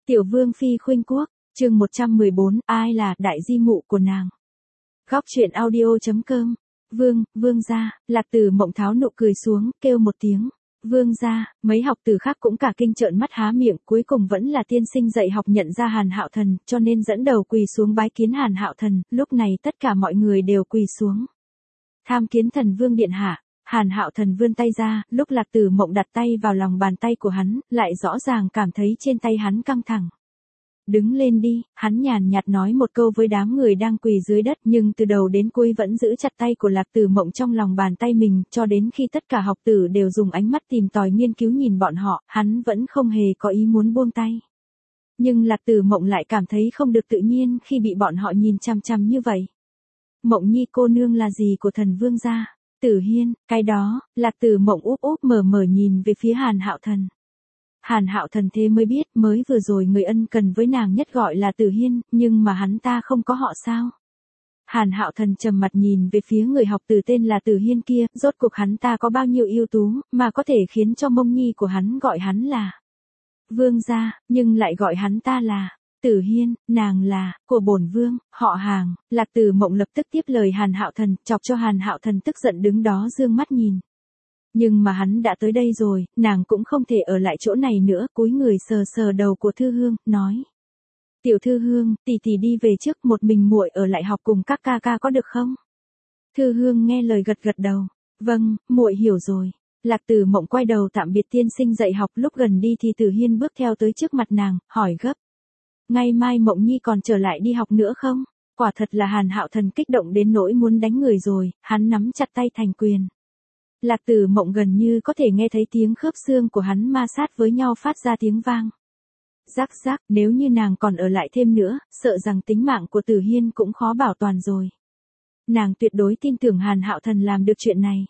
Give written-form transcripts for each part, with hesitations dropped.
Tiểu Vương Phi khuynh quốc, chương 114, ai là đại di mụ của nàng. Góc truyện audio.com. Vương gia, Lạc Tử Mộng tháo nụ cười xuống, kêu một tiếng. Vương gia, mấy học tử khác cũng cả kinh trợn mắt há miệng, cuối cùng vẫn là tiên sinh dạy học nhận ra Hàn Hạo Thần, cho nên dẫn đầu quỳ xuống bái kiến Hàn Hạo Thần, lúc này tất cả mọi người đều quỳ xuống. Tham kiến thần vương điện hạ. Hàn Hạo Thần vươn tay ra, lúc Lạc Tử Mộng đặt tay vào lòng bàn tay của hắn, lại rõ ràng cảm thấy trên tay hắn căng thẳng. Đứng lên đi, hắn nhàn nhạt nói một câu với đám người đang quỳ dưới đất, nhưng từ đầu đến cuối vẫn giữ chặt tay của Lạc Tử Mộng trong lòng bàn tay mình, cho đến khi tất cả học tử đều dùng ánh mắt tìm tòi nghiên cứu nhìn bọn họ, hắn vẫn không hề có ý muốn buông tay. Nhưng Lạc Tử Mộng lại cảm thấy không được tự nhiên khi bị bọn họ nhìn chăm chăm như vậy. Mộng Nhi cô nương là gì của thần vương gia? Tử Hiên, cái đó. Lạc Tử Mộng úp úp mở mở nhìn về phía Hàn Hạo Thần. Hàn Hạo Thần thế mới biết, mới vừa rồi người ân cần với nàng nhất gọi là Tử Hiên, nhưng mà hắn ta không có họ sao? Hàn Hạo Thần trầm mặt nhìn về phía người học tử tên là Tử Hiên kia, rốt cuộc hắn ta có bao nhiêu ưu tú, mà có thể khiến cho Mông Nhi của hắn gọi hắn là vương gia, nhưng lại gọi hắn ta là Tử Hiên, nàng là của bổn vương, họ Hàng. Lạc Tử Mộng lập tức tiếp lời Hàn Hạo Thần, chọc cho Hàn Hạo Thần tức giận đứng đó dương mắt nhìn. Nhưng mà hắn đã tới đây rồi, nàng cũng không thể ở lại chỗ này nữa, cúi người sờ sờ đầu của Thư Hương, nói: Tiểu Thư Hương, tỷ tỷ đi về trước, một mình muội ở lại học cùng các ca ca có được không? Thư Hương nghe lời gật gật đầu. Vâng, muội hiểu rồi. Lạc Tử Mộng quay đầu tạm biệt tiên sinh dạy học, lúc gần đi thì Tử Hiên bước theo tới trước mặt nàng, hỏi gấp: Ngày mai Mộng Nhi còn trở lại đi học nữa không? Quả thật là Hàn Hạo Thần kích động đến nỗi muốn đánh người rồi, hắn nắm chặt tay thành quyền. Lạc Tử Mộng gần như có thể nghe thấy tiếng khớp xương của hắn ma sát với nhau phát ra tiếng vang. Rắc rắc, nếu như nàng còn ở lại thêm nữa, sợ rằng tính mạng của Tử Hiên cũng khó bảo toàn rồi. Nàng tuyệt đối tin tưởng Hàn Hạo Thần làm được chuyện này.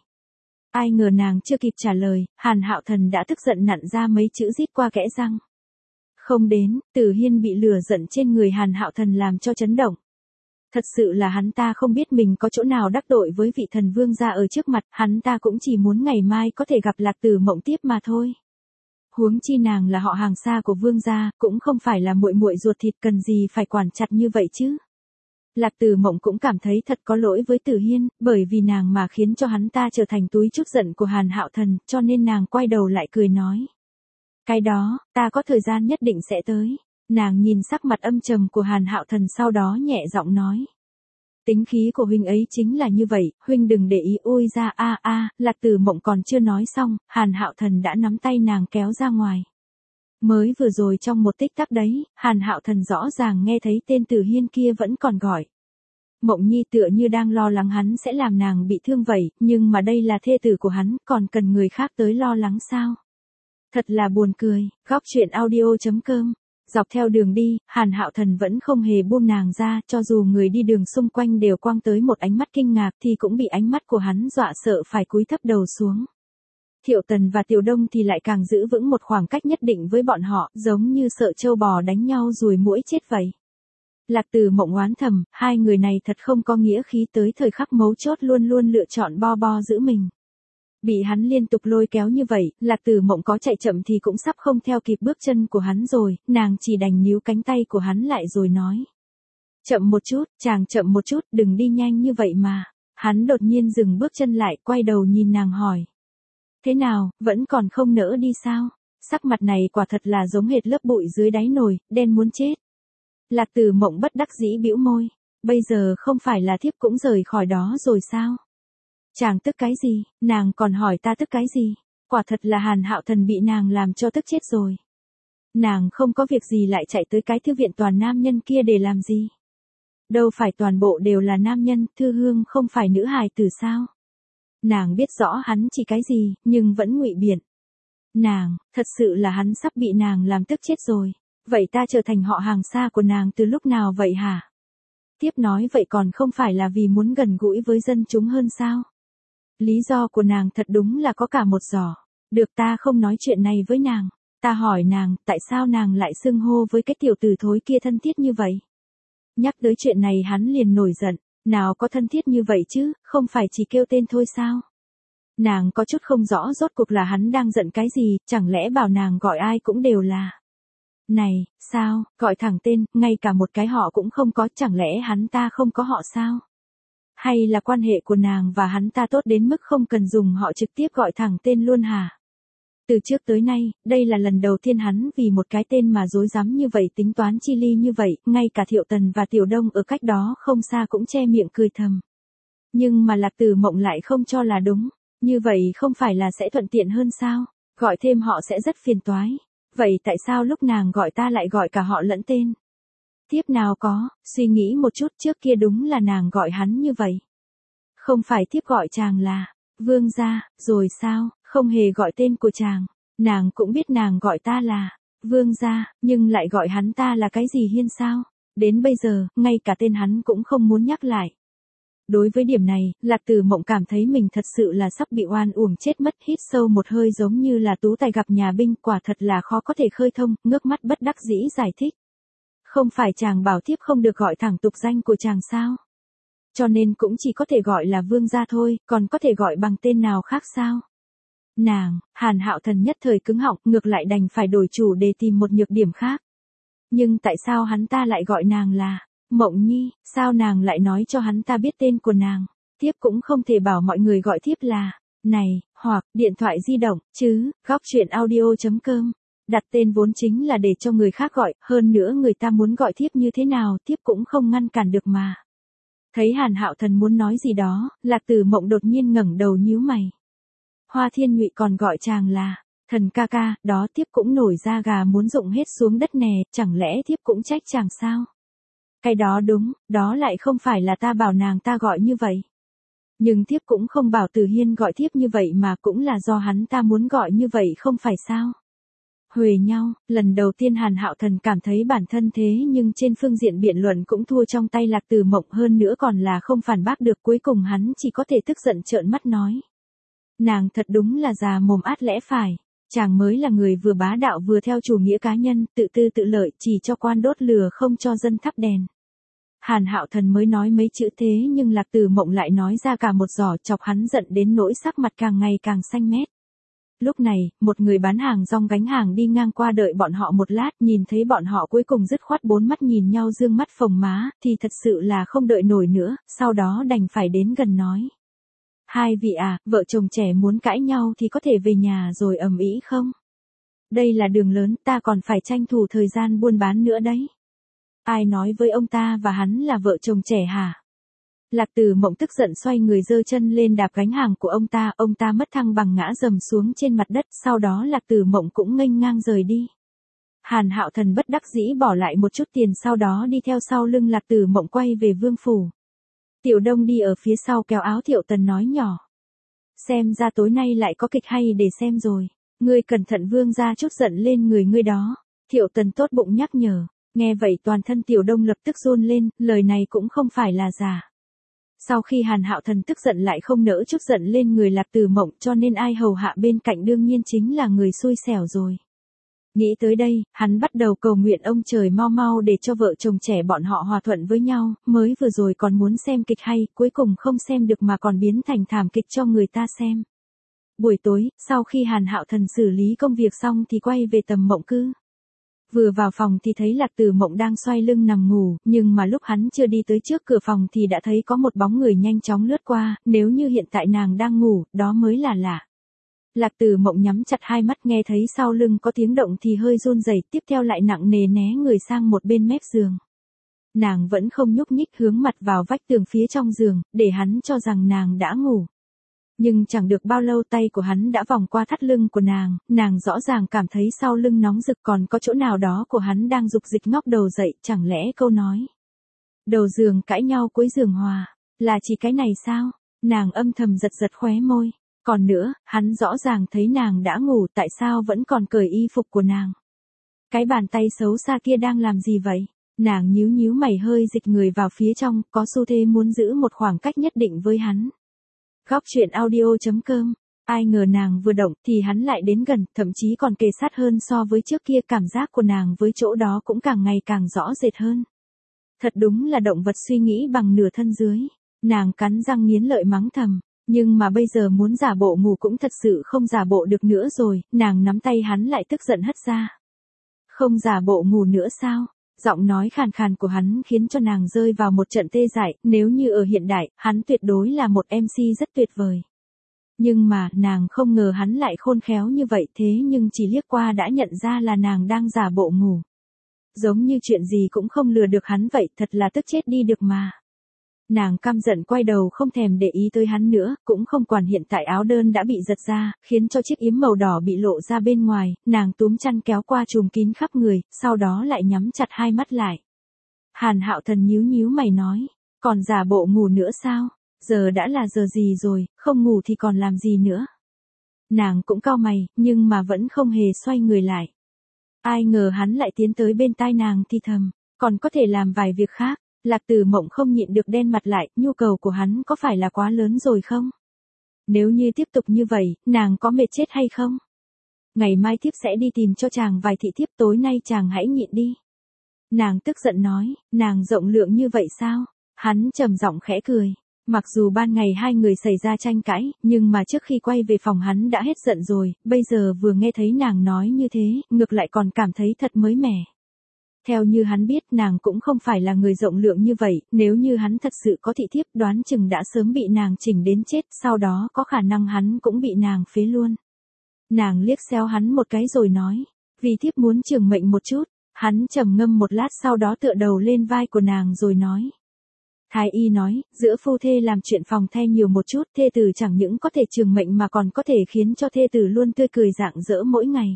Ai ngờ nàng chưa kịp trả lời, Hàn Hạo Thần đã tức giận nặn ra mấy chữ rít qua kẽ răng. Không đến, Tử Hiên bị lửa giận trên người Hàn Hạo Thần làm cho chấn động. Thật sự là hắn ta không biết mình có chỗ nào đắc tội với vị thần vương gia ở trước mặt, hắn ta cũng chỉ muốn ngày mai có thể gặp Lạc Tử Mộng tiếp mà thôi. Huống chi nàng là họ hàng xa của vương gia, cũng không phải là muội muội ruột thịt, cần gì phải quản chặt như vậy chứ. Lạc Tử Mộng cũng cảm thấy thật có lỗi với Tử Hiên, bởi vì nàng mà khiến cho hắn ta trở thành túi trút giận của Hàn Hạo Thần, cho nên nàng quay đầu lại cười nói: Cái đó, ta có thời gian nhất định sẽ tới. Nàng nhìn sắc mặt âm trầm của Hàn Hạo Thần, sau đó nhẹ giọng nói: Tính khí của huynh ấy chính là như vậy, huynh đừng để ý. Ôi ra Lạc Tử Mộng còn chưa nói xong, Hàn Hạo Thần đã nắm tay nàng kéo ra ngoài. Mới vừa rồi trong một tích tắc đấy, Hàn Hạo Thần rõ ràng nghe thấy tên Tử Hiên kia vẫn còn gọi Mộng Nhi, tựa như đang lo lắng hắn sẽ làm nàng bị thương vậy, nhưng mà đây là thê tử của hắn, còn cần người khác tới lo lắng sao? Thật là buồn cười. Góc truyện audio.com. Dọc theo đường đi, Hàn Hạo Thần vẫn không hề buông nàng ra, cho dù người đi đường xung quanh đều quăng tới một ánh mắt kinh ngạc thì cũng bị ánh mắt của hắn dọa sợ phải cúi thấp đầu xuống. Thiệu Tần và Tiểu Đông thì lại càng giữ vững một khoảng cách nhất định với bọn họ, giống như sợ trâu bò đánh nhau ruồi muỗi chết vậy. Lạc Tử Mộng oán thầm, hai người này thật không có nghĩa khí, tới thời khắc mấu chốt luôn luôn lựa chọn bo giữ mình. Bị hắn liên tục lôi kéo như vậy, Lạc Tử Mộng có chạy chậm thì cũng sắp không theo kịp bước chân của hắn rồi, nàng chỉ đành níu cánh tay của hắn lại rồi nói: Chậm một chút, chàng chậm một chút, đừng đi nhanh như vậy mà. Hắn đột nhiên dừng bước chân lại, quay đầu nhìn nàng hỏi: Thế nào, vẫn còn không nỡ đi sao? Sắc mặt này quả thật là giống hệt lớp bụi dưới đáy nồi, đen muốn chết. Lạc Tử Mộng bất đắc dĩ bĩu môi. Bây giờ không phải là thiếp cũng rời khỏi đó rồi sao? Chàng tức cái gì? Nàng còn hỏi ta tức cái gì? Quả thật là Hàn Hạo Thần bị nàng làm cho tức chết rồi. Nàng không có việc gì lại chạy tới cái thư viện toàn nam nhân kia để làm gì? Đâu phải toàn bộ đều là nam nhân, Thư Hương không phải nữ hài tử sao? Nàng biết rõ hắn chỉ cái gì, nhưng vẫn ngụy biện. Nàng, thật sự là hắn sắp bị nàng làm tức chết rồi. Vậy ta trở thành họ hàng xa của nàng từ lúc nào vậy hả? Tiếp nói vậy còn không phải là vì muốn gần gũi với dân chúng hơn sao? Lý do của nàng thật đúng là có cả một giỏ. Được, ta không nói chuyện này với nàng. Ta hỏi nàng, tại sao nàng lại xưng hô với cái tiểu tử thối kia thân thiết như vậy? Nhắc tới chuyện này hắn liền nổi giận. Nào có thân thiết như vậy chứ, không phải chỉ kêu tên thôi sao? Nàng có chút không rõ rốt cuộc là hắn đang giận cái gì, chẳng lẽ bảo nàng gọi ai cũng đều là Này, sao, gọi thẳng tên, ngay cả một cái họ cũng không có, chẳng lẽ hắn ta không có họ sao? Hay là quan hệ của nàng và hắn ta tốt đến mức không cần dùng họ trực tiếp gọi thẳng tên luôn hả? Từ trước tới nay, đây là lần đầu tiên hắn vì một cái tên mà dối rắm như vậy, tính toán chi ly như vậy, ngay cả Thiệu Tần và Tiểu Đông ở cách đó không xa cũng che miệng cười thầm. Nhưng mà Lạc Tử Mộng lại không cho là đúng, như vậy không phải là sẽ thuận tiện hơn sao, gọi thêm họ sẽ rất phiền toái. Vậy tại sao lúc nàng gọi ta lại gọi cả họ lẫn tên? Tiếp nào có, suy nghĩ một chút, trước kia đúng là nàng gọi hắn như vậy. Không phải tiếp gọi chàng là Vương gia, rồi sao, không hề gọi tên của chàng. Nàng cũng biết nàng gọi ta là Vương gia, nhưng lại gọi hắn ta là cái gì Hiên sao? Đến bây giờ, ngay cả tên hắn cũng không muốn nhắc lại. Đối với điểm này, Lạc Tử Mộng cảm thấy mình thật sự là sắp bị oan uổng chết mất, hít sâu một hơi giống như là tú tài gặp nhà binh, quả thật là khó có thể khơi thông, ngước mắt bất đắc dĩ giải thích. Không phải chàng bảo thiếp không được gọi thẳng tục danh của chàng sao? Cho nên cũng chỉ có thể gọi là Vương gia thôi, còn có thể gọi bằng tên nào khác sao? Nàng, Hàn Hạo Thần nhất thời cứng họng, ngược lại đành phải đổi chủ để tìm một nhược điểm khác. Nhưng tại sao hắn ta lại gọi nàng là Mộng Nhi, sao nàng lại nói cho hắn ta biết tên của nàng? Thiếp cũng không thể bảo mọi người gọi thiếp là này, hoặc điện thoại di động, chứ, góc truyện audio.com. Đặt tên vốn chính là để cho người khác gọi, hơn nữa người ta muốn gọi thiếp như thế nào, thiếp cũng không ngăn cản được mà. Thấy Hàn Hạo Thần muốn nói gì đó, Lạc Tử Mộng đột nhiên ngẩng đầu nhíu mày. Hoa Thiên Nhụy còn gọi chàng là Thần ca ca, đó thiếp cũng nổi da gà muốn rụng hết xuống đất nè, chẳng lẽ thiếp cũng trách chàng sao? Cái đó đúng, đó lại không phải là ta bảo nàng ta gọi như vậy. Nhưng thiếp cũng không bảo Từ Hiên gọi thiếp như vậy mà, cũng là do hắn ta muốn gọi như vậy không phải sao? Huề nhau, lần đầu tiên Hàn Hạo Thần cảm thấy bản thân thế, nhưng trên phương diện biện luận cũng thua trong tay Lạc Tử Mộng, hơn nữa còn là không phản bác được, cuối cùng hắn chỉ có thể tức giận trợn mắt nói. Nàng thật đúng là già mồm át lẽ phải, chàng mới là người vừa bá đạo vừa theo chủ nghĩa cá nhân, tự tư tự lợi, chỉ cho quan đốt lửa không cho dân thắp đèn. Hàn Hạo Thần mới nói mấy chữ thế nhưng Lạc Tử Mộng lại nói ra cả một giỏ, chọc hắn giận đến nỗi sắc mặt càng ngày càng xanh mét. Lúc này, một người bán hàng rong gánh hàng đi ngang qua đợi bọn họ một lát, nhìn thấy bọn họ cuối cùng dứt khoát bốn mắt nhìn nhau dương mắt phồng má, thì thật sự là không đợi nổi nữa, sau đó đành phải đến gần nói. Hai vị à, vợ chồng trẻ muốn cãi nhau thì có thể về nhà rồi ầm ĩ không? Đây là đường lớn, ta còn phải tranh thủ thời gian buôn bán nữa đấy. Ai nói với ông ta và hắn là vợ chồng trẻ hả? Lạc Tử Mộng tức giận xoay người giơ chân lên đạp gánh hàng của ông ta mất thăng bằng ngã rầm xuống trên mặt đất, sau đó Lạc Tử Mộng cũng nghênh ngang rời đi. Hàn Hạo Thần bất đắc dĩ bỏ lại một chút tiền, sau đó đi theo sau lưng Lạc Tử Mộng quay về vương phủ. Tiểu Đông đi ở phía sau kéo áo Thiệu Tần nói nhỏ. Xem ra tối nay lại có kịch hay để xem rồi. Ngươi cẩn thận vương gia chút giận lên người ngươi đó. Thiệu Tần tốt bụng nhắc nhở. Nghe vậy toàn thân Tiểu Đông lập tức run lên, lời này cũng không phải là giả. Sau khi Hàn Hạo Thần tức giận lại không nỡ chút giận lên người Lạc Tử Mộng, cho nên ai hầu hạ bên cạnh đương nhiên chính là người xui xẻo rồi. Nghĩ tới đây, hắn bắt đầu cầu nguyện ông trời mau mau để cho vợ chồng trẻ bọn họ hòa thuận với nhau, mới vừa rồi còn muốn xem kịch hay, cuối cùng không xem được mà còn biến thành thảm kịch cho người ta xem. Buổi tối, sau khi Hàn Hạo Thần xử lý công việc xong thì quay về tầm mộng cư. Vừa vào phòng thì thấy Lạc Tử Mộng đang xoay lưng nằm ngủ, nhưng mà lúc hắn chưa đi tới trước cửa phòng thì đã thấy có một bóng người nhanh chóng lướt qua, nếu như hiện tại nàng đang ngủ, đó mới là lạ. Lạc Tử Mộng nhắm chặt hai mắt, nghe thấy sau lưng có tiếng động thì hơi run rẩy, tiếp theo lại nặng nề né người sang một bên mép giường. Nàng vẫn không nhúc nhích, hướng mặt vào vách tường phía trong giường, để hắn cho rằng nàng đã ngủ. Nhưng chẳng được bao lâu tay của hắn đã vòng qua thắt lưng của nàng rõ ràng cảm thấy sau lưng nóng rực, còn có chỗ nào đó của hắn đang dục dịch ngóc đầu dậy, chẳng lẽ câu nói đầu giường cãi nhau cuối giường hòa, là chỉ cái này sao? Nàng âm thầm giật giật khóe môi. Còn nữa, hắn rõ ràng thấy nàng đã ngủ, tại sao vẫn còn cởi y phục của nàng? Cái bàn tay xấu xa kia đang làm gì vậy? Nàng nhíu nhíu mày, hơi dịch người vào phía trong, có xu thế muốn giữ một khoảng cách nhất định với hắn. Góc truyện audio.com. Ai ngờ nàng vừa động thì hắn lại đến gần, thậm chí còn kề sát hơn so với trước kia, cảm giác của nàng với chỗ đó cũng càng ngày càng rõ rệt hơn. Thật đúng là động vật suy nghĩ bằng nửa thân dưới. Nàng cắn răng nghiến lợi mắng thầm. Nhưng mà bây giờ muốn giả bộ ngủ cũng thật sự không giả bộ được nữa rồi, nàng nắm tay hắn lại tức giận hất ra. Không giả bộ ngủ nữa sao? Giọng nói khàn khàn của hắn khiến cho nàng rơi vào một trận tê dại, nếu như ở hiện đại, hắn tuyệt đối là một MC rất tuyệt vời. Nhưng mà, nàng không ngờ hắn lại khôn khéo như vậy, thế nhưng chỉ liếc qua đã nhận ra là nàng đang giả bộ ngủ. Giống như chuyện gì cũng không lừa được hắn vậy, thật là tức chết đi được mà. Nàng căm giận quay đầu không thèm để ý tới hắn nữa, cũng không quản hiện tại áo đơn đã bị giật ra, khiến cho chiếc yếm màu đỏ bị lộ ra bên ngoài, nàng túm chăn kéo qua trùm kín khắp người, sau đó lại nhắm chặt hai mắt lại. Hàn Hạo Thần nhíu nhíu mày nói, còn giả bộ ngủ nữa sao? Giờ đã là giờ gì rồi, không ngủ thì còn làm gì nữa? Nàng cũng cau mày, nhưng mà vẫn không hề xoay người lại. Ai ngờ hắn lại tiến tới bên tai nàng thì thầm, còn có thể làm vài việc khác. Lạc Tử Mộng không nhịn được đen mặt lại, nhu cầu của hắn có phải là quá lớn rồi không? Nếu như tiếp tục như vậy, nàng có mệt chết hay không? Ngày mai thiếp sẽ đi tìm cho chàng vài thị thiếp, tối nay chàng hãy nhịn đi. Nàng tức giận nói, nàng rộng lượng như vậy sao? Hắn trầm giọng khẽ cười. Mặc dù ban ngày hai người xảy ra tranh cãi, nhưng mà trước khi quay về phòng hắn đã hết giận rồi, bây giờ vừa nghe thấy nàng nói như thế, ngược lại còn cảm thấy thật mới mẻ. Theo như hắn biết nàng cũng không phải là người rộng lượng như vậy, nếu như hắn thật sự có thị thiếp đoán chừng đã sớm bị nàng chỉnh đến chết, sau đó có khả năng hắn cũng bị nàng phế luôn. Nàng liếc xéo hắn một cái rồi nói, vì thiếp muốn trường mệnh một chút, hắn trầm ngâm một lát sau đó tựa đầu lên vai của nàng rồi nói. Thái y nói, giữa phu thê làm chuyện phòng the nhiều một chút, thê tử chẳng những có thể trường mệnh mà còn có thể khiến cho thê tử luôn tươi cười rạng rỡ mỗi ngày.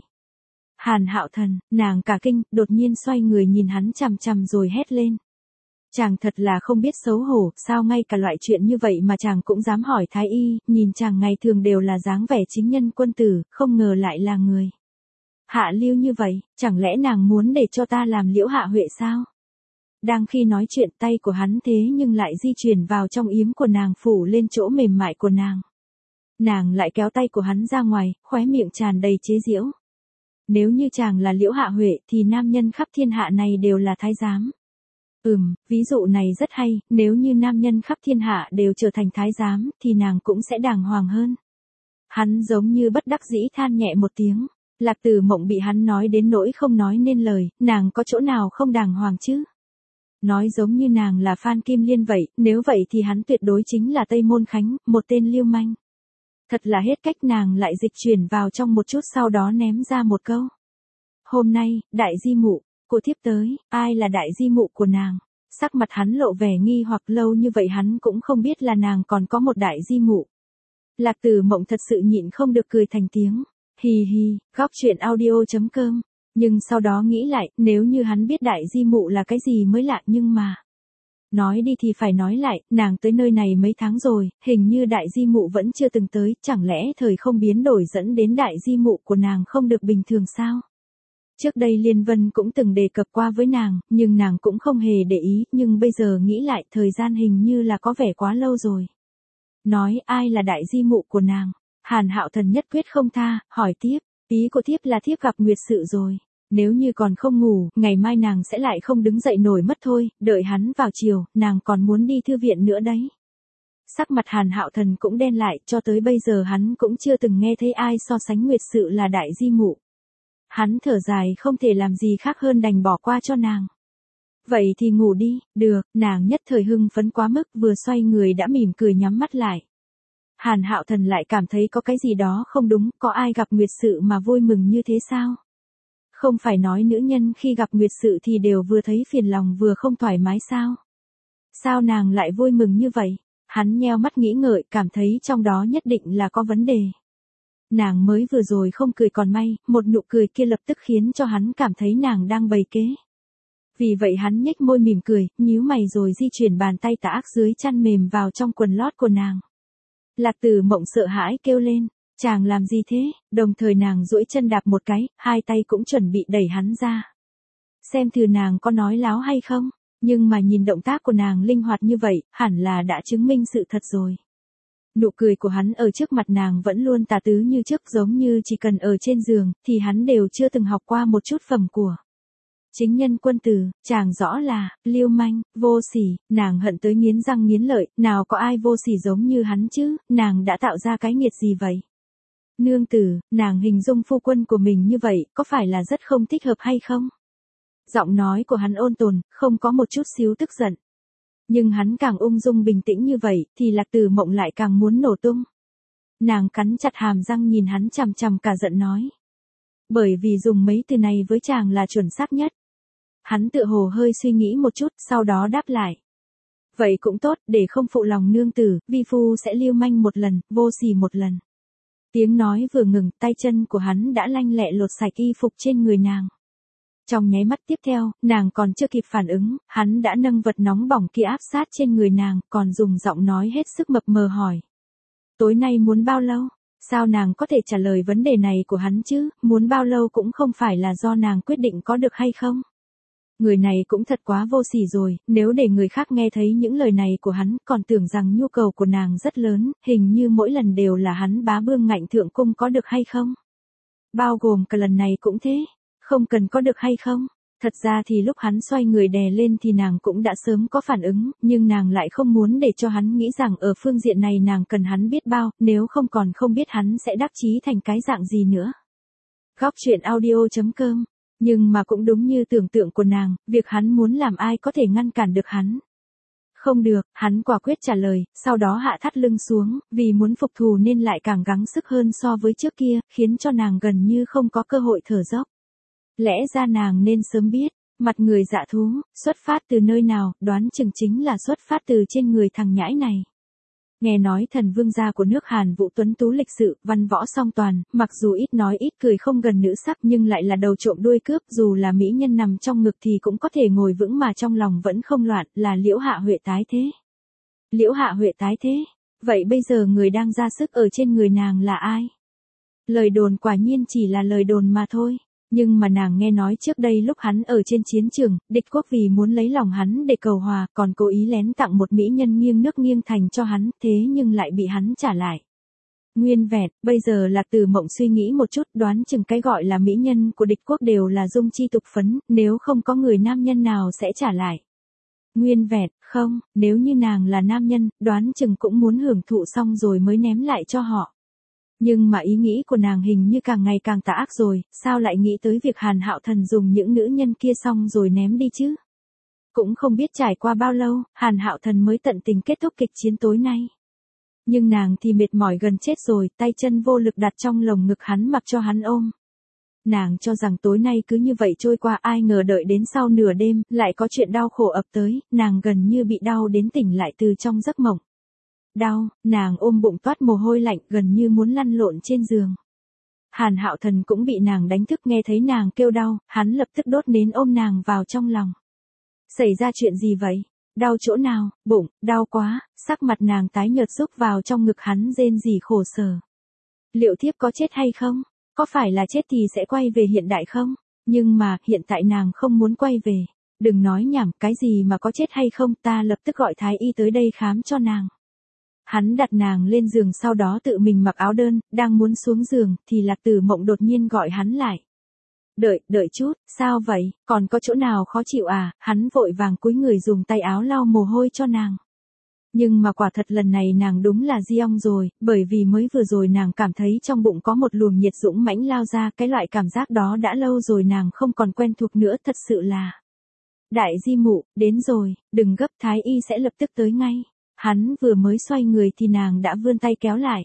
Hàn Hạo Thần, nàng cả kinh, đột nhiên xoay người nhìn hắn chằm chằm rồi hét lên. Chàng thật là không biết xấu hổ, sao ngay cả loại chuyện như vậy mà chàng cũng dám hỏi thái y, nhìn chàng ngày thường đều là dáng vẻ chính nhân quân tử, không ngờ lại là người hạ lưu như vậy, chẳng lẽ nàng muốn để cho ta làm Liễu Hạ Huệ sao? Đang khi nói chuyện tay của hắn thế nhưng lại di chuyển vào trong yếm của nàng phủ lên chỗ mềm mại của nàng. Nàng lại kéo tay của hắn ra ngoài, khóe miệng tràn đầy chế giễu. Nếu như chàng là Liễu Hạ Huệ thì nam nhân khắp thiên hạ này đều là thái giám. Ví dụ này rất hay, nếu như nam nhân khắp thiên hạ đều trở thành thái giám thì nàng cũng sẽ đàng hoàng hơn. Hắn giống như bất đắc dĩ than nhẹ một tiếng. Lạc Tử Mộng bị hắn nói đến nỗi không nói nên lời, nàng có chỗ nào không đàng hoàng chứ? Nói giống như nàng là Phan Kim Liên vậy, nếu vậy thì hắn tuyệt đối chính là Tây Môn Khánh, một tên lưu manh. Thật là hết cách, nàng lại dịch chuyển vào trong một chút sau đó ném ra một câu. Hôm nay, đại di mụ, của thiếp tới, ai là đại di mụ của nàng? Sắc mặt hắn lộ vẻ nghi hoặc, lâu như vậy hắn cũng không biết là nàng còn có một đại di mụ. Lạc Tử Mộng thật sự nhịn không được cười thành tiếng. Hì hì, góc truyện audio.com. Nhưng sau đó nghĩ lại, nếu như hắn biết đại di mụ là cái gì mới lạ, nhưng mà. Nói đi thì phải nói lại, nàng tới nơi này mấy tháng rồi, hình như đại di mụ vẫn chưa từng tới, chẳng lẽ thời không biến đổi dẫn đến đại di mụ của nàng không được bình thường sao? Trước đây Liên Vân cũng từng đề cập qua với nàng, nhưng nàng cũng không hề để ý, nhưng bây giờ nghĩ lại thời gian hình như là có vẻ quá lâu rồi. Nói ai là đại di mụ của nàng? Hàn Hạo Thần nhất quyết không tha, hỏi tiếp, ý của thiếp là thiếp gặp nguyệt sự rồi. Nếu như còn không ngủ, ngày mai nàng sẽ lại không đứng dậy nổi mất thôi, đợi hắn vào chiều, nàng còn muốn đi thư viện nữa đấy. Sắc mặt Hàn Hạo Thần cũng đen lại, cho tới bây giờ hắn cũng chưa từng nghe thấy ai so sánh nguyệt sự là đại di mụ. Hắn thở dài không thể làm gì khác hơn đành bỏ qua cho nàng. Vậy thì ngủ đi, được, nàng nhất thời hưng phấn quá mức vừa xoay người đã mỉm cười nhắm mắt lại. Hàn Hạo Thần lại cảm thấy có cái gì đó không đúng, có ai gặp nguyệt sự mà vui mừng như thế sao? Không phải nói nữ nhân khi gặp nguyệt sự thì đều vừa thấy phiền lòng vừa không thoải mái sao? Sao nàng lại vui mừng như vậy? Hắn nheo mắt nghĩ ngợi, cảm thấy trong đó nhất định là có vấn đề. Nàng mới vừa rồi không cười còn may, một nụ cười kia lập tức khiến cho hắn cảm thấy nàng đang bày kế. Vì vậy hắn nhếch môi mỉm cười, nhíu mày rồi di chuyển bàn tay tà ác dưới chăn mềm vào trong quần lót của nàng. Lạc Tử Mộng sợ hãi kêu lên, chàng làm gì thế? Đồng thời nàng duỗi chân đạp một cái, hai tay cũng chuẩn bị đẩy hắn ra. Xem thử nàng có nói láo hay không, nhưng mà nhìn động tác của nàng linh hoạt như vậy, hẳn là đã chứng minh sự thật rồi. Nụ cười của hắn ở trước mặt nàng vẫn luôn tà tứ như trước, giống như chỉ cần ở trên giường, thì hắn đều chưa từng học qua một chút phẩm của chính nhân quân tử, chàng rõ là, lưu manh, vô sỉ, nàng hận tới nghiến răng nghiến lợi, nào có ai vô sỉ giống như hắn chứ, nàng đã tạo ra cái nghiệt gì vậy? Nương tử, nàng hình dung phu quân của mình như vậy, có phải là rất không thích hợp hay không? Giọng nói của hắn ôn tồn, không có một chút xíu tức giận. Nhưng hắn càng ung dung bình tĩnh như vậy, thì Lạc Tử Mộng lại càng muốn nổ tung. Nàng cắn chặt hàm răng nhìn hắn chằm chằm cả giận nói. Bởi vì dùng mấy từ này với chàng là chuẩn xác nhất. Hắn tựa hồ hơi suy nghĩ một chút, sau đó đáp lại. Vậy cũng tốt, để không phụ lòng nương tử, vi phu sẽ lưu manh một lần, vô sỉ một lần. Tiếng nói vừa ngừng, tay chân của hắn đã lanh lẹ lột sạch y phục trên người nàng. Trong nháy mắt tiếp theo, nàng còn chưa kịp phản ứng, hắn đã nâng vật nóng bỏng kia áp sát trên người nàng, còn dùng giọng nói hết sức mập mờ hỏi. Tối nay muốn bao lâu? Sao nàng có thể trả lời vấn đề này của hắn chứ, muốn bao lâu cũng không phải là do nàng quyết định có được hay không? Người này cũng thật quá vô sỉ rồi, nếu để người khác nghe thấy những lời này của hắn, còn tưởng rằng nhu cầu của nàng rất lớn, hình như mỗi lần đều là hắn bá vương ngạnh thượng cung có được hay không? Bao gồm cả lần này cũng thế, không cần có được hay không? Thật ra thì lúc hắn xoay người đè lên thì nàng cũng đã sớm có phản ứng, nhưng nàng lại không muốn để cho hắn nghĩ rằng ở phương diện này nàng cần hắn biết bao, nếu không còn không biết hắn sẽ đắc chí thành cái dạng gì nữa. Góc truyện audio.com. Nhưng mà cũng đúng như tưởng tượng của nàng, việc hắn muốn làm ai có thể ngăn cản được hắn. Không được, hắn quả quyết trả lời, sau đó hạ thắt lưng xuống, vì muốn phục thù nên lại càng gắng sức hơn so với trước kia, khiến cho nàng gần như không có cơ hội thở dốc. Lẽ ra nàng nên sớm biết, mặt người dạ thú, xuất phát từ nơi nào, đoán chừng chính là xuất phát từ trên người thằng nhãi này. Nghe nói thần vương gia của nước Hàn Vũ tuấn tú lịch sự, văn võ song toàn, mặc dù ít nói ít cười không gần nữ sắc nhưng lại là đầu trộm đuôi cướp, dù là mỹ nhân nằm trong ngực thì cũng có thể ngồi vững mà trong lòng vẫn không loạn, là Liễu Hạ Huệ tái thế. Liễu Hạ Huệ tái thế? Vậy bây giờ người đang ra sức ở trên người nàng là ai? Lời đồn quả nhiên chỉ là lời đồn mà thôi. Nhưng mà nàng nghe nói trước đây lúc hắn ở trên chiến trường, địch quốc vì muốn lấy lòng hắn để cầu hòa, còn cố ý lén tặng một mỹ nhân nghiêng nước nghiêng thành cho hắn, thế nhưng lại bị hắn trả lại. Nguyên vẹn, bây giờ Lạc Tử Mộng suy nghĩ một chút, đoán chừng cái gọi là mỹ nhân của địch quốc đều là dung chi tục phấn, nếu không có người nam nhân nào sẽ trả lại. Nguyên vẹn, không, nếu như nàng là nam nhân, đoán chừng cũng muốn hưởng thụ xong rồi mới ném lại cho họ. Nhưng mà ý nghĩ của nàng hình như càng ngày càng tà ác rồi, sao lại nghĩ tới việc Hàn Hạo Thần dùng những nữ nhân kia xong rồi ném đi chứ? Cũng không biết trải qua bao lâu, Hàn Hạo Thần mới tận tình kết thúc kịch chiến tối nay. Nhưng nàng thì mệt mỏi gần chết rồi, tay chân vô lực đặt trong lồng ngực hắn mặc cho hắn ôm. Nàng cho rằng tối nay cứ như vậy trôi qua, ai ngờ đợi đến sau nửa đêm, lại có chuyện đau khổ ập tới, nàng gần như bị đau đến tỉnh lại từ trong giấc mộng. Đau, nàng ôm bụng toát mồ hôi lạnh gần như muốn lăn lộn trên giường. Hàn Hạo Thần cũng bị nàng đánh thức, nghe thấy nàng kêu đau, hắn lập tức đốt nến ôm nàng vào trong lòng. Xảy ra chuyện gì vậy? Đau chỗ nào? Bụng, đau quá, sắc mặt nàng tái nhợt rúc vào trong ngực hắn rên rỉ khổ sở. Liệu thiếp có chết hay không? Có phải là chết thì sẽ quay về hiện đại không? Nhưng mà, hiện tại nàng không muốn quay về. Đừng nói nhảm, cái gì mà có chết hay không, ta lập tức gọi thái y tới đây khám cho nàng. Hắn đặt nàng lên giường sau đó tự mình mặc áo đơn, đang muốn xuống giường, thì Lạc Tử Mộng đột nhiên gọi hắn lại. Đợi chút, sao vậy, còn có chỗ nào khó chịu à, hắn vội vàng cúi người dùng tay áo lau mồ hôi cho nàng. Nhưng mà quả thật lần này nàng đúng là di ong rồi, bởi vì mới vừa rồi nàng cảm thấy trong bụng có một luồng nhiệt dũng mãnh lao ra, cái loại cảm giác đó đã lâu rồi nàng không còn quen thuộc nữa, thật sự là. Đại di mụ, đến rồi, đừng gấp, thái y sẽ lập tức tới ngay. Hắn vừa mới xoay người thì nàng đã vươn tay kéo lại.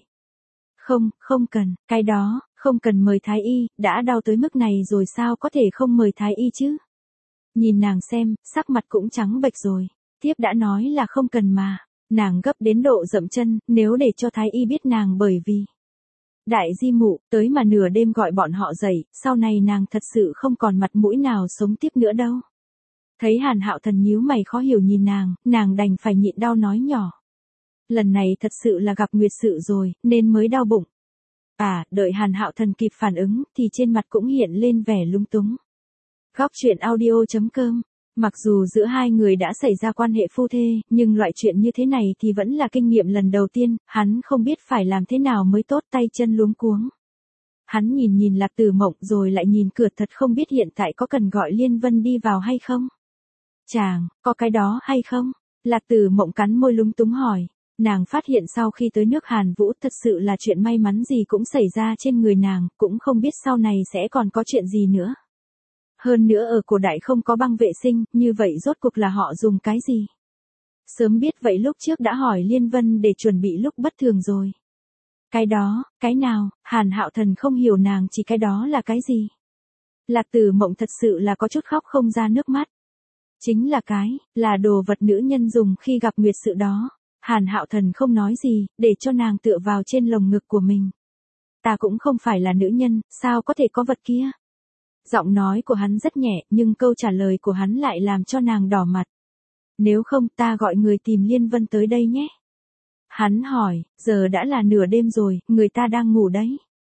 Không cần, cái đó, không cần mời thái y, đã đau tới mức này rồi sao có thể không mời thái y chứ? Nhìn nàng xem, sắc mặt cũng trắng bệch rồi. Tiếp đã nói là không cần mà. Nàng gấp đến độ dậm chân, nếu để cho thái y biết nàng bởi vì. Đại di mụ, tới mà nửa đêm gọi bọn họ dậy, sau này nàng thật sự không còn mặt mũi nào sống tiếp nữa đâu. Thấy Hàn Hạo Thần nhíu mày khó hiểu nhìn nàng đành phải nhịn đau nói nhỏ. Lần này thật sự là gặp nguyệt sự rồi, nên mới đau bụng. Đợi Hàn Hạo Thần kịp phản ứng, thì trên mặt cũng hiện lên vẻ lung túng. Góc truyện audio.com. Mặc dù giữa hai người đã xảy ra quan hệ phu thê, nhưng loại chuyện như thế này thì vẫn là kinh nghiệm lần đầu tiên, hắn không biết phải làm thế nào mới tốt, tay chân luống cuống. Hắn nhìn Lạc Tử Mộng rồi lại nhìn cửa, thật không biết hiện tại có cần gọi Liên Vân đi vào hay không. Chàng, có cái đó hay không? Lạc Tử Mộng cắn môi lúng túng hỏi. Nàng phát hiện sau khi tới nước Hàn Vũ thật sự là chuyện may mắn gì cũng xảy ra trên người nàng, cũng không biết sau này sẽ còn có chuyện gì nữa. Hơn nữa ở cổ đại không có băng vệ sinh, như vậy rốt cuộc là họ dùng cái gì? Sớm biết vậy lúc trước đã hỏi Liên Vân để chuẩn bị lúc bất thường rồi. Cái đó, cái nào, Hàn Hạo Thần không hiểu nàng chỉ cái đó là cái gì. Lạc Tử Mộng thật sự là có chút khóc không ra nước mắt. Chính là đồ vật nữ nhân dùng khi gặp nguyệt sự đó. Hàn Hạo Thần không nói gì, để cho nàng tựa vào trên lồng ngực của mình. Ta cũng không phải là nữ nhân, sao có thể có vật kia? Giọng nói của hắn rất nhẹ, nhưng câu trả lời của hắn lại làm cho nàng đỏ mặt. Nếu không ta gọi người tìm Liên Vân tới đây nhé. Hắn hỏi, giờ đã là nửa đêm rồi, người ta đang ngủ đấy.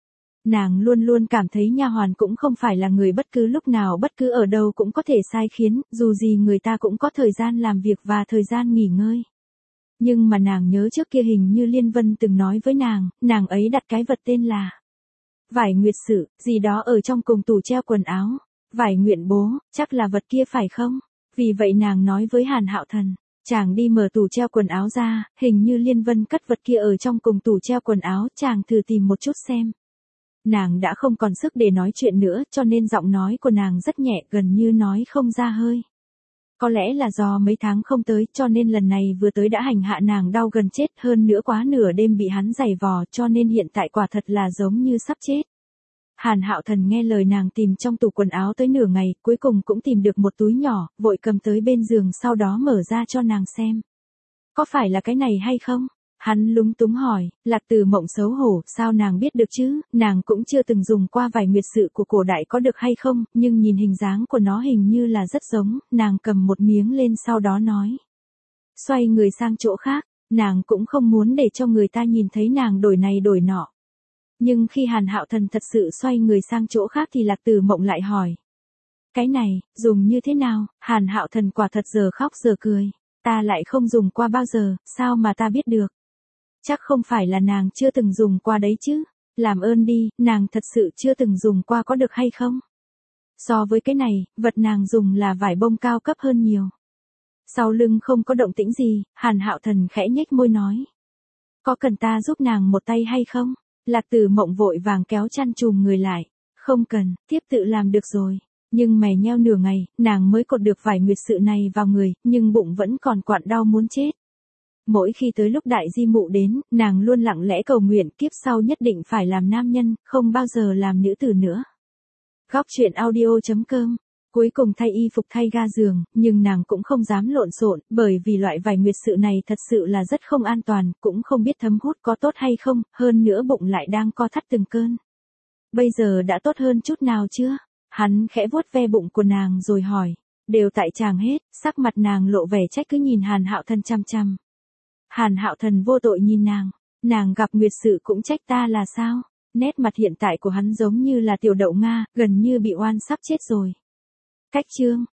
Nàng luôn luôn cảm thấy nha hoàn cũng không phải là người bất cứ lúc nào bất cứ ở đâu cũng có thể sai khiến, dù gì người ta cũng có thời gian làm việc và thời gian nghỉ ngơi. Nhưng mà nàng nhớ trước kia hình như Liên Vân từng nói với nàng ấy đặt cái vật tên là vải nguyệt sự, gì đó ở trong cùng tủ treo quần áo. Vải nguyện bố, chắc là vật kia phải không? Vì vậy nàng nói với Hàn Hạo Thần, chàng đi mở tủ treo quần áo ra, hình như Liên Vân cất vật kia ở trong cùng tủ treo quần áo, chàng thử tìm một chút xem. Nàng đã không còn sức để nói chuyện nữa, cho nên giọng nói của nàng rất nhẹ, gần như nói không ra hơi. Có lẽ là do mấy tháng không tới, cho nên lần này vừa tới đã hành hạ nàng đau gần chết, hơn nữa quá nửa đêm bị hắn giày vò, cho nên hiện tại quả thật là giống như sắp chết. Hàn Hạo Thần nghe lời nàng tìm trong tủ quần áo tới nửa ngày, cuối cùng cũng tìm được một túi nhỏ, vội cầm tới bên giường sau đó mở ra cho nàng xem. Có phải là cái này hay không? Hắn lúng túng hỏi, Lạc Tử Mộng xấu hổ, sao nàng biết được chứ, nàng cũng chưa từng dùng qua vải nguyệt sự của cổ đại có được hay không, nhưng nhìn hình dáng của nó hình như là rất giống, nàng cầm một miếng lên sau đó nói. Xoay người sang chỗ khác, nàng cũng không muốn để cho người ta nhìn thấy nàng đổi này đổi nọ. Nhưng khi Hàn Hạo Thần thật sự xoay người sang chỗ khác thì Lạc Tử Mộng lại hỏi. Cái này, dùng như thế nào? Hàn Hạo Thần quả thật giờ khóc giờ cười. Ta lại không dùng qua bao giờ, sao mà ta biết được? Chắc không phải là nàng chưa từng dùng qua đấy chứ. Làm ơn đi, nàng thật sự chưa từng dùng qua có được hay không? So với cái này, vật nàng dùng là vải bông cao cấp hơn nhiều. Sau lưng không có động tĩnh gì, Hàn Hạo Thần khẽ nhếch môi nói. Có cần ta giúp nàng một tay hay không? Lạc Tử Mộng vội vàng kéo chăn chùm người lại. Không cần, tiếp tự làm được rồi. Nhưng mày nheo nửa ngày, nàng mới cột được vải nguyệt sự này vào người, nhưng bụng vẫn còn quặn đau muốn chết. Mỗi khi tới lúc đại di mụ đến, nàng luôn lặng lẽ cầu nguyện kiếp sau nhất định phải làm nam nhân, không bao giờ làm nữ tử nữa. Góc truyện audio.com. Cuối cùng thay y phục thay ga giường, nhưng nàng cũng không dám lộn xộn, bởi vì loại vải nguyệt sự này thật sự là rất không an toàn, cũng không biết thấm hút có tốt hay không, hơn nữa bụng lại đang co thắt từng cơn. Bây giờ đã tốt hơn chút nào chưa? Hắn khẽ vuốt ve bụng của nàng rồi hỏi. Đều tại chàng hết, sắc mặt nàng lộ vẻ trách cứ nhìn Hàn Hạo Thần chăm chăm. Hàn Hạo Thần vô tội nhìn nàng gặp nguyệt sự cũng trách ta là sao? Nét mặt hiện tại của hắn giống như là tiểu đậu Nga, gần như bị oan sắp chết rồi. Cách chương